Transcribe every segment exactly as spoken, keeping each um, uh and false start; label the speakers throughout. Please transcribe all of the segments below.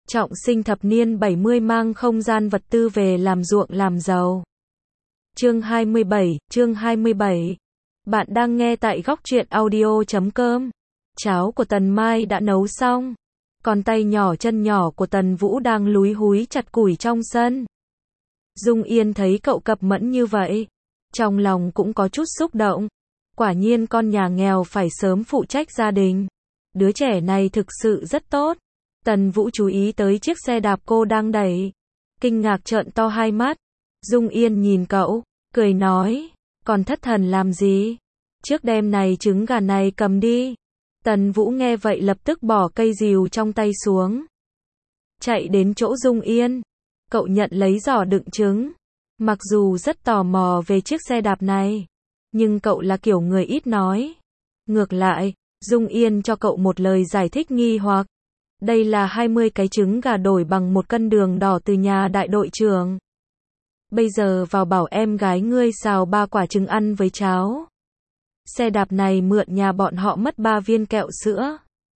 Speaker 1: Trọng sinh thập niên bảy mươi mang không gian vật tư về làm ruộng làm giàu. Chương hai mươi bảy, chương hai mươi bảy. Bạn đang nghe tại góc truyện audio chấm com. Cháo của Tần Mai đã nấu xong. Còn tay nhỏ chân nhỏ của Tần Vũ đang lúi húi chặt củi trong sân. Dung Yên thấy cậu cập mẫn như vậy, trong lòng cũng có chút xúc động. Quả nhiên con nhà nghèo phải sớm phụ trách gia đình. Đứa trẻ này thực sự rất tốt. Tần Vũ chú ý tới chiếc xe đạp cô đang đẩy. Kinh ngạc trợn to hai mắt. Dung Yên nhìn cậu, cười nói, còn thất thần làm gì? Trước đêm này trứng gà này cầm đi. Tần Vũ nghe vậy lập tức bỏ cây rìu trong tay xuống. Chạy đến chỗ Dung Yên. Cậu nhận lấy giỏ đựng trứng. Mặc dù rất tò mò về chiếc xe đạp này, nhưng cậu là kiểu người ít nói. Ngược lại, Dung Yên cho cậu một lời giải thích nghi hoặc. Đây là hai mươi cái trứng gà đổi bằng một cân đường đỏ từ nhà đại đội trưởng. Bây giờ vào bảo em gái ngươi xào ba quả trứng ăn với cháo. Xe đạp này mượn nhà bọn họ mất ba viên kẹo sữa.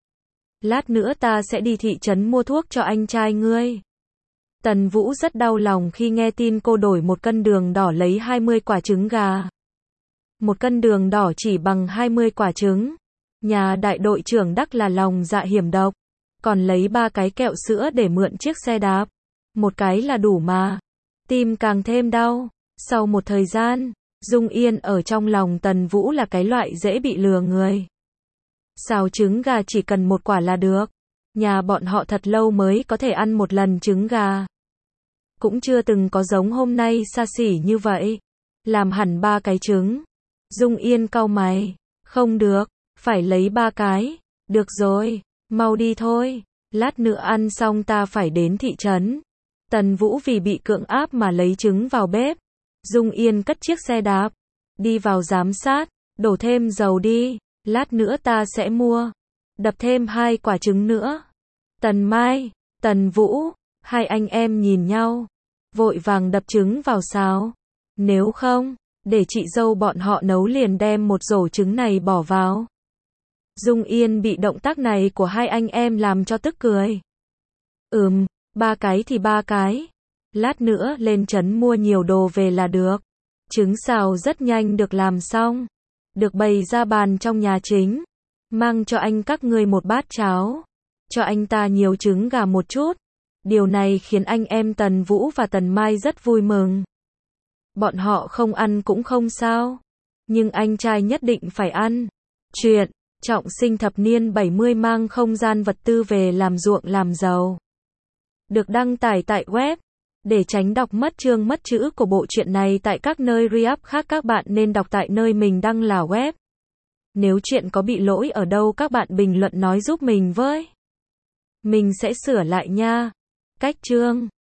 Speaker 1: Lát nữa ta sẽ đi thị trấn mua thuốc cho anh trai ngươi. Tần Vũ rất đau lòng khi nghe tin cô đổi một cân đường đỏ lấy hai mươi quả trứng gà. Một cân đường đỏ chỉ bằng hai mươi quả trứng. Nhà đại đội trưởng đắc là lòng dạ hiểm độc. Còn lấy ba cái kẹo sữa để mượn chiếc xe đạp. Một cái là đủ mà. Tim càng thêm đau. Sau một thời gian, Dung Yên ở trong lòng Tần Vũ là cái loại dễ bị lừa người. Xào trứng gà chỉ cần một quả là được. Nhà bọn họ thật lâu mới có thể ăn một lần trứng gà. Cũng chưa từng có giống hôm nay xa xỉ như vậy. Làm hẳn ba cái trứng. Dung Yên cau mày. Không được, phải lấy ba cái. Được rồi, mau đi thôi. Lát nữa ăn xong ta phải đến thị trấn. Tần Vũ vì bị cưỡng áp mà lấy trứng vào bếp. Dung Yên cất chiếc xe đạp. Đi vào giám sát. Đổ thêm dầu đi. Lát nữa ta sẽ mua. Đập thêm hai quả trứng nữa. Tần Mai, Tần Vũ, hai anh em nhìn nhau. Vội vàng đập trứng vào xào. Nếu không, để chị dâu bọn họ nấu liền đem một rổ trứng này bỏ vào. Dung Yên bị động tác này của hai anh em làm cho tức cười. Ừm, ba cái thì ba cái. Lát nữa lên trấn mua nhiều đồ về là được. Trứng xào rất nhanh được làm xong. Được bày ra bàn trong nhà chính. Mang cho anh các ngươi một bát cháo. Cho anh ta nhiều trứng gà một chút. Điều này khiến anh em Tần Vũ và Tần Mai rất vui mừng. Bọn họ không ăn cũng không sao. Nhưng anh trai nhất định phải ăn. Chuyện, trọng sinh thập niên bảy mươi mang không gian vật tư về làm ruộng làm giàu. Được đăng tải tại web. Để tránh đọc mất chương mất chữ của bộ truyện này tại các nơi re-up khác, các bạn nên đọc tại nơi mình đăng là web. Nếu chuyện có bị lỗi ở đâu các bạn bình luận nói giúp mình với. Mình sẽ sửa lại nha. Cách chương